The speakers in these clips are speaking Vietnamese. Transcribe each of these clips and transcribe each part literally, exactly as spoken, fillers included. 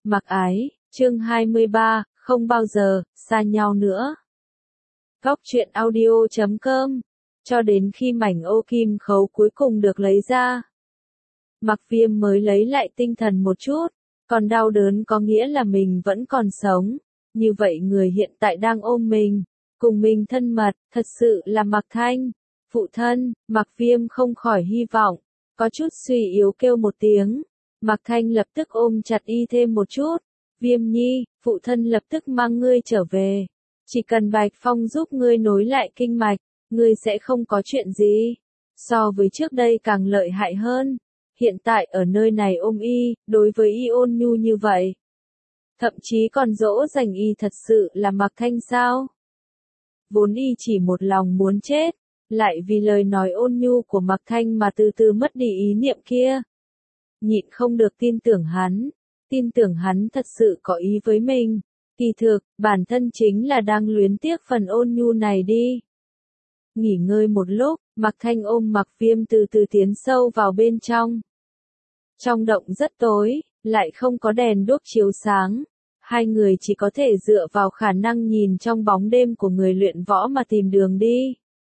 Mặc ái, chương hai mươi ba, không bao giờ, xa nhau nữa. Góc truyện audio chấm com, cho đến khi mảnh ô kim khấu cuối cùng được lấy ra. Mặc Viêm mới lấy lại tinh thần một chút, còn đau đớn có nghĩa là mình vẫn còn sống. Như vậy người hiện tại đang ôm mình, cùng mình thân mật, thật sự là Mặc Thanh. Phụ thân, Mặc Viêm không khỏi hy vọng, có chút suy yếu kêu một tiếng. Mặc Thanh lập tức ôm chặt y thêm một chút. Viêm nhi, phụ thân lập tức mang ngươi trở về. Chỉ cần Bạch Phong giúp ngươi nối lại kinh mạch, ngươi sẽ không có chuyện gì. So với trước đây càng lợi hại hơn. Hiện tại ở nơi này ôm y, đối với y ôn nhu như vậy. Thậm chí còn dỗ dành y thật sự là Mặc Thanh sao? Vốn y chỉ một lòng muốn chết, lại vì lời nói ôn nhu của Mặc Thanh mà từ từ mất đi ý niệm kia. Nhịn không được tin tưởng hắn, tin tưởng hắn thật sự có ý với mình. Kỳ thực, bản thân chính là đang luyến tiếc phần ôn nhu này đi. Nghỉ ngơi một lúc, Mặc Thanh ôm Mặc Viêm từ từ tiến sâu vào bên trong. Trong động rất tối, lại không có đèn đuốc chiếu sáng. Hai người chỉ có thể dựa vào khả năng nhìn trong bóng đêm của người luyện võ mà tìm đường đi.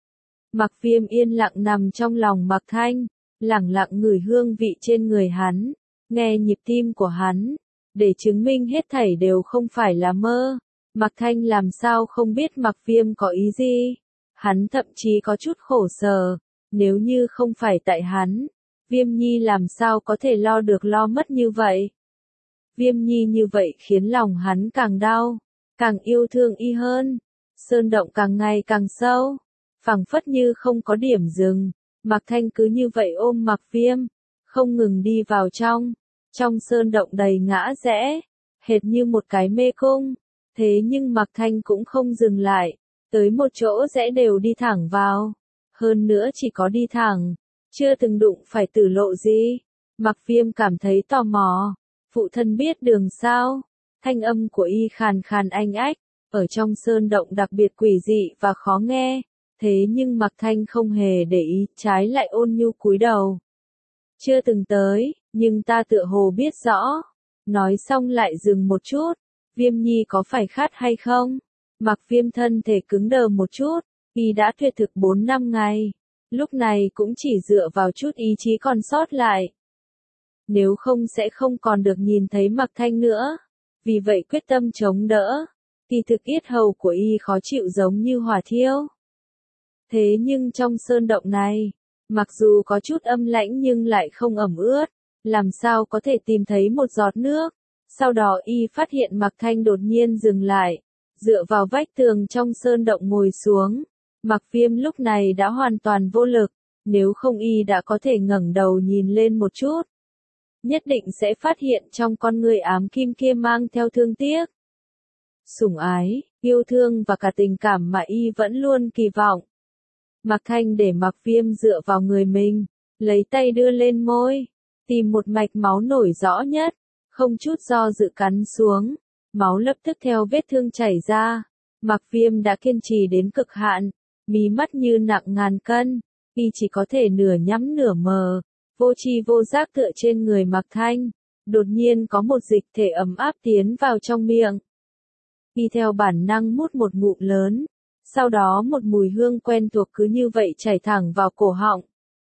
Mặc Viêm yên lặng nằm trong lòng Mặc Thanh, lẳng lặng ngửi hương vị trên người hắn, nghe nhịp tim của hắn, để chứng minh hết thảy đều không phải là mơ. Mặc Thanh làm sao không biết Mặc Viêm có ý gì. Hắn thậm chí có chút khổ sở, nếu như không phải tại hắn, Viêm Nhi làm sao có thể lo được lo mất như vậy. Viêm Nhi như vậy khiến lòng hắn càng đau, càng yêu thương y hơn. Sơn động càng ngày càng sâu, phảng phất như không có điểm dừng. Mặc Thanh cứ như vậy ôm Mặc Viêm, không ngừng đi vào trong. Trong sơn động đầy ngã rẽ, hệt như một cái mê cung. Thế nhưng Mặc Thanh cũng không dừng lại, tới một chỗ rẽ đều đi thẳng vào. Hơn nữa chỉ có đi thẳng, chưa từng đụng phải tử lộ gì. Mặc Viêm cảm thấy tò mò. Phụ thân biết đường sao? Thanh âm của y khàn khàn anh ách, ở trong sơn động đặc biệt quỷ dị và khó nghe. Thế nhưng Mặc Thanh không hề để ý, trái lại ôn nhu cúi đầu. Chưa từng tới, nhưng ta tựa hồ biết rõ. Nói xong lại dừng một chút. Viêm Nhi có phải khát hay không? Mặc Viêm thân thể cứng đờ một chút, y đã tuyệt thực bốn năm ngày. Lúc này cũng chỉ dựa vào chút ý chí còn sót lại. Nếu không sẽ không còn được nhìn thấy Mặc Thanh nữa. Vì vậy quyết tâm chống đỡ. Kỳ thực yết hầu của y khó chịu giống như hỏa thiêu. Thế nhưng trong sơn động này, mặc dù có chút âm lãnh nhưng lại không ẩm ướt, làm sao có thể tìm thấy một giọt nước. Sau đó y phát hiện Mặc Thanh đột nhiên dừng lại, dựa vào vách tường trong sơn động ngồi xuống. Mặc Viêm lúc này đã hoàn toàn vô lực, nếu không y đã có thể ngẩng đầu nhìn lên một chút. Nhất định sẽ phát hiện trong con người ám kim kia mang theo thương tiếc, sủng ái, yêu thương và cả tình cảm mà y vẫn luôn kỳ vọng. Mặc Thanh để Mặc Viêm dựa vào người mình, lấy tay đưa lên môi, tìm một mạch máu nổi rõ nhất, không chút do dự cắn xuống, máu lập tức theo vết thương chảy ra. Mặc Viêm đã kiên trì đến cực hạn, mí mắt như nặng ngàn cân, y chỉ có thể nửa nhắm nửa mờ, vô tri vô giác tựa trên người Mặc Thanh. Đột nhiên có một dịch thể ấm áp tiến vào trong miệng. Y theo bản năng mút một ngụm lớn. Sau đó một mùi hương quen thuộc cứ như vậy chảy thẳng vào cổ họng.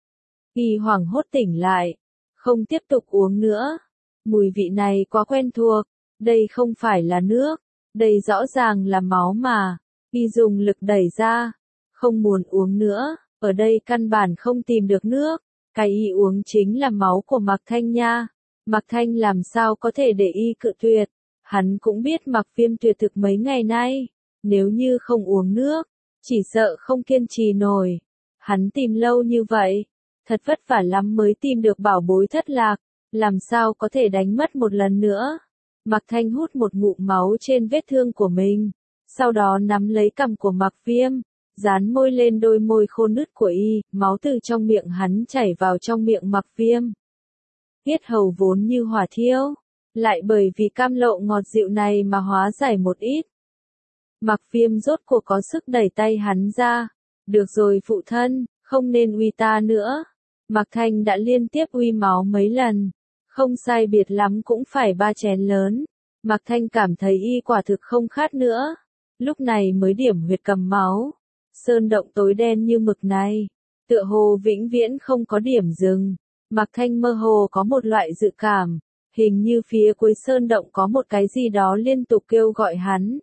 Y hoảng hốt tỉnh lại, không tiếp tục uống nữa. Mùi vị này quá quen thuộc, đây không phải là nước, đây rõ ràng là máu mà. Y dùng lực đẩy ra, không muốn uống nữa, ở đây căn bản không tìm được nước, cái y uống chính là máu của Mặc Thanh nha. Mặc Thanh làm sao có thể để y cự tuyệt, hắn cũng biết Mặc Viêm tuyệt thực mấy ngày nay. Nếu như không uống nước, chỉ sợ không kiên trì nổi. Hắn tìm lâu như vậy, thật vất vả lắm mới tìm được bảo bối thất lạc, làm sao có thể đánh mất một lần nữa. Mặc Thanh hút một ngụm máu trên vết thương của mình, sau đó nắm lấy cằm của Mặc Viêm, dán môi lên đôi môi khô nứt của y, máu từ trong miệng hắn chảy vào trong miệng Mặc Viêm. Yết hầu vốn như hỏa thiêu, lại bởi vì cam lộ ngọt dịu này mà hóa giải một ít. Mặc Viêm rốt cuộc có sức đẩy tay hắn ra. Được rồi phụ thân, không nên uy ta nữa. Mặc Thanh đã liên tiếp uy máu mấy lần. Không sai biệt lắm cũng phải ba chén lớn. Mạc Thanh cảm thấy y quả thực không khát nữa. Lúc này mới điểm huyệt cầm máu. Sơn động tối đen như mực này, tựa hồ vĩnh viễn không có điểm dừng. Mạc Thanh mơ hồ có một loại dự cảm, hình như phía cuối sơn động có một cái gì đó liên tục kêu gọi hắn.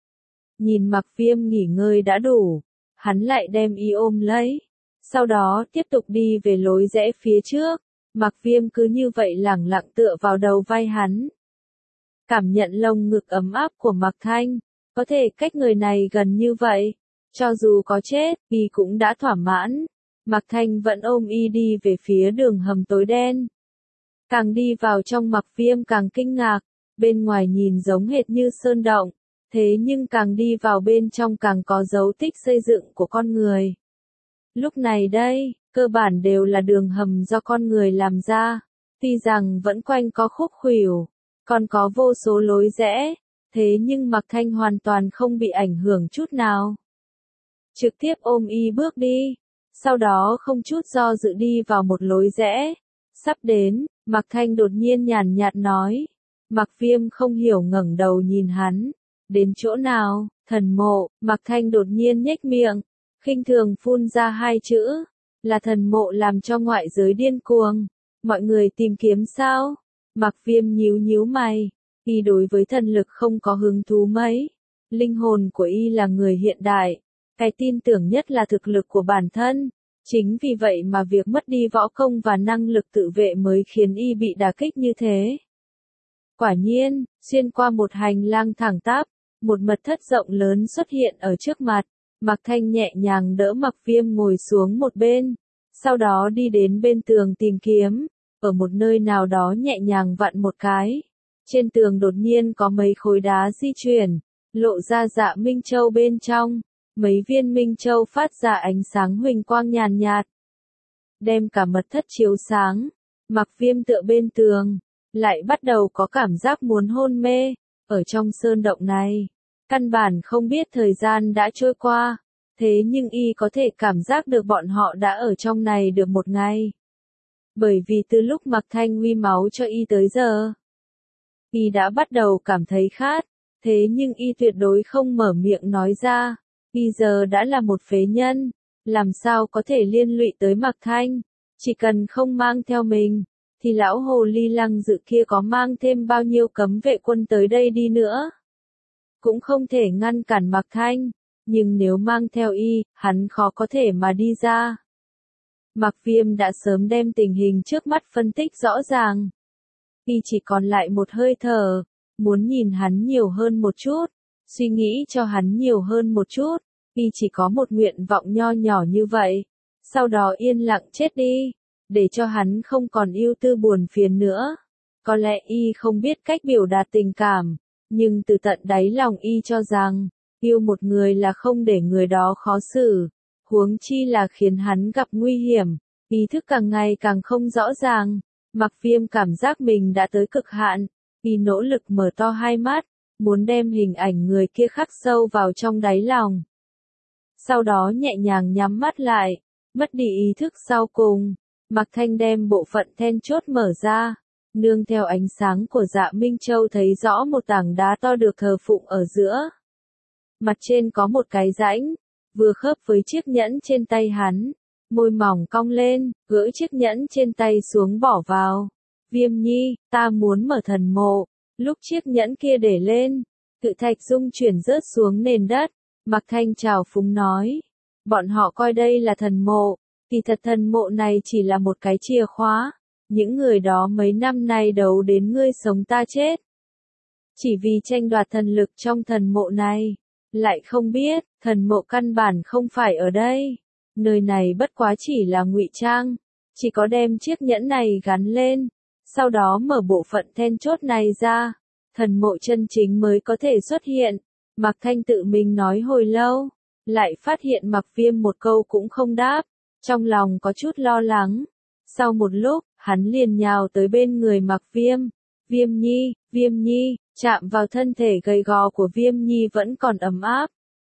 Nhìn Mạc Viêm nghỉ ngơi đã đủ, hắn lại đem y ôm lấy, sau đó tiếp tục đi về lối rẽ phía trước. Mạc Viêm cứ như vậy lẳng lặng tựa vào đầu vai hắn. Cảm nhận lồng ngực ấm áp của Mạc Thanh, có thể cách người này gần như vậy, cho dù có chết, y cũng đã thỏa mãn. Mạc Thanh vẫn ôm y đi về phía đường hầm tối đen. Càng đi vào trong Mạc Viêm càng kinh ngạc, bên ngoài nhìn giống hệt như sơn động, thế nhưng càng đi vào bên trong càng có dấu tích xây dựng của con người. Lúc này đây, cơ bản đều là đường hầm do con người làm ra, tuy rằng vẫn quanh có khúc khuỷu, còn có vô số lối rẽ, thế nhưng Mạc Thanh hoàn toàn không bị ảnh hưởng chút nào. Trực tiếp ôm y bước đi, sau đó không chút do dự đi vào một lối rẽ. Sắp đến, Mạc Thanh đột nhiên nhàn nhạt nói. Mạc Viêm không hiểu ngẩng đầu nhìn hắn. Đến chỗ nào? Thần mộ. Mạc Thanh đột nhiên nhếch miệng, khinh thường phun ra hai chữ. Là thần mộ làm cho ngoại giới điên cuồng. Mọi người tìm kiếm sao? Mạc Viêm nhíu nhíu mày. Y đối với thần lực không có hứng thú mấy. Linh hồn của y là người hiện đại. Cái tin tưởng nhất là thực lực của bản thân. Chính vì vậy mà việc mất đi võ công và năng lực tự vệ mới khiến y bị đả kích như thế. Quả nhiên, xuyên qua một hành lang thẳng tắp, một mật thất rộng lớn xuất hiện ở trước mặt. Mạc Thanh nhẹ nhàng đỡ Mạc Viêm ngồi xuống một bên, sau đó đi đến bên tường tìm kiếm, ở một nơi nào đó nhẹ nhàng vặn một cái. Trên tường đột nhiên có mấy khối đá di chuyển, lộ ra Dạ Minh Châu bên trong. Mấy viên Minh Châu phát ra ánh sáng huỳnh quang nhàn nhạt, đem cả mật thất chiếu sáng. Mạc Viêm tựa bên tường, lại bắt đầu có cảm giác muốn hôn mê. Ở trong sơn động này, căn bản không biết thời gian đã trôi qua, thế nhưng y có thể cảm giác được bọn họ đã ở trong này được một ngày. Bởi vì từ lúc Mạc Thanh huy máu cho y tới giờ, y đã bắt đầu cảm thấy khát, thế nhưng y tuyệt đối không mở miệng nói ra. Y giờ đã là một phế nhân, làm sao có thể liên lụy tới Mạc Thanh, chỉ cần không mang theo mình, thì lão hồ ly lăng dự kia có mang thêm bao nhiêu cấm vệ quân tới đây đi nữa, cũng không thể ngăn cản Mạc Thanh, nhưng nếu mang theo y, hắn khó có thể mà đi ra. Mạc Viêm đã sớm đem tình hình trước mắt phân tích rõ ràng. Y chỉ còn lại một hơi thở, muốn nhìn hắn nhiều hơn một chút. Suy nghĩ cho hắn nhiều hơn một chút, y chỉ có một nguyện vọng nho nhỏ như vậy, sau đó yên lặng chết đi, để cho hắn không còn ưu tư buồn phiền nữa. Có lẽ y không biết cách biểu đạt tình cảm, nhưng từ tận đáy lòng y cho rằng, yêu một người là không để người đó khó xử, huống chi là khiến hắn gặp nguy hiểm. Ý thức càng ngày càng không rõ ràng, Mạc Viêm cảm giác mình đã tới cực hạn, y nỗ lực mở to hai mắt, muốn đem hình ảnh người kia khắc sâu vào trong đáy lòng. Sau đó nhẹ nhàng nhắm mắt lại, mất đi ý thức sau cùng. Mạc Thanh đem bộ phận then chốt mở ra, nương theo ánh sáng của Dạ Minh Châu thấy rõ một tảng đá to được thờ phụng ở giữa. Mặt trên có một cái rãnh, vừa khớp với chiếc nhẫn trên tay hắn. Môi mỏng cong lên, gỡ chiếc nhẫn trên tay xuống bỏ vào. Viêm nhi, ta muốn mở thần mộ. Lúc chiếc nhẫn kia để lên, cự thạch rung chuyển rớt xuống nền đất. Mạc Thanh trào phúng nói. Bọn họ coi đây là thần mộ, thì thật thần mộ này chỉ là một cái chìa khóa. Những người đó mấy năm nay đấu đến ngươi sống ta chết. Chỉ vì tranh đoạt thần lực trong thần mộ này. Lại không biết, thần mộ căn bản không phải ở đây. Nơi này bất quá chỉ là ngụy trang. Chỉ có đem chiếc nhẫn này gắn lên. Sau đó mở bộ phận then chốt này ra. Thần mộ chân chính mới có thể xuất hiện. Mạc Thanh tự mình nói hồi lâu. Lại phát hiện Mạc Viêm một câu cũng không đáp. Trong lòng có chút lo lắng. Sau một lúc, hắn liền nhào tới bên người Mạc Viêm. Viêm nhi, Viêm nhi, chạm vào thân thể gầy gò của Viêm nhi vẫn còn ấm áp.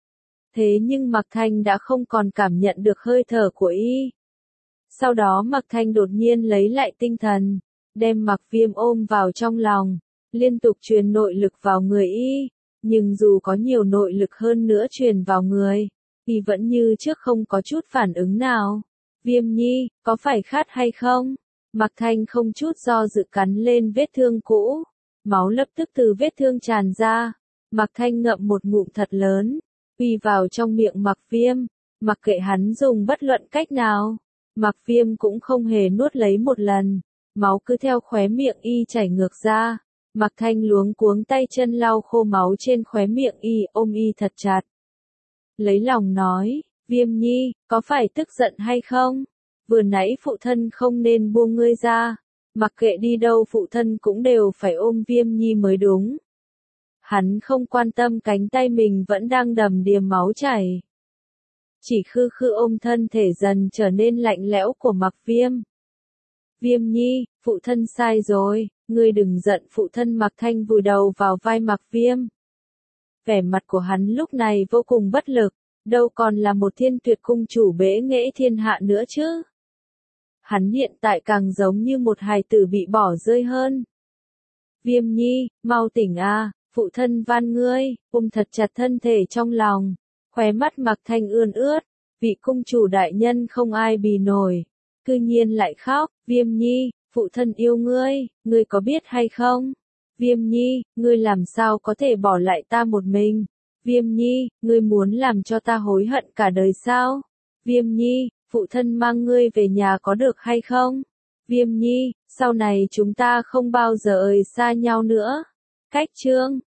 Thế nhưng Mạc Thanh đã không còn cảm nhận được hơi thở của y. Sau đó Mạc Thanh đột nhiên lấy lại tinh thần, đem Mạc Viêm ôm vào trong lòng, liên tục truyền nội lực vào người y, nhưng dù có nhiều nội lực hơn nữa truyền vào người, y vẫn như trước không có chút phản ứng nào. Viêm nhi, có phải khát hay không? Mạc Thanh không chút do dự cắn lên vết thương cũ, máu lập tức từ vết thương tràn ra. Mạc Thanh ngậm một ngụm thật lớn, uy vào trong miệng Mạc Viêm, mặc kệ hắn dùng bất luận cách nào, Mạc Viêm cũng không hề nuốt lấy một lần, máu cứ theo khóe miệng y chảy ngược ra. Mạc Thanh luống cuống tay chân lau khô máu trên khóe miệng y, ôm y thật chặt. Lấy lòng nói, Viêm nhi, có phải tức giận hay không? Vừa nãy phụ thân không nên buông ngươi ra, mặc kệ đi đâu phụ thân cũng đều phải ôm Viêm nhi mới đúng. Hắn không quan tâm cánh tay mình vẫn đang đầm đìa máu chảy. Chỉ khư khư ôm thân thể dần trở nên lạnh lẽo của Mạc Viêm. Viêm nhi, phụ thân sai rồi, ngươi đừng giận. Phụ thân. Mạc Thanh vùi đầu vào vai Mạc Viêm. Vẻ mặt của hắn lúc này vô cùng bất lực, đâu còn là một thiên tuyệt cung chủ bế nghệ thiên hạ nữa chứ. Hắn hiện tại càng giống như một hài tử bị bỏ rơi hơn. Viêm nhi, mau tỉnh a, phụ thân van ngươi, ôm thật chặt thân thể trong lòng. Khóe mắt Mạc Thanh ươn ướt, vị cung chủ đại nhân không ai bì nổi, cư nhiên lại khóc. Viêm nhi, phụ thân yêu ngươi, ngươi có biết hay không? Viêm nhi, ngươi làm sao có thể bỏ lại ta một mình? Viêm nhi, ngươi muốn làm cho ta hối hận cả đời sao? Viêm nhi, phụ thân mang ngươi về nhà có được hay không? Viêm nhi, sau này chúng ta không bao giờ rời xa nhau nữa. Cách chương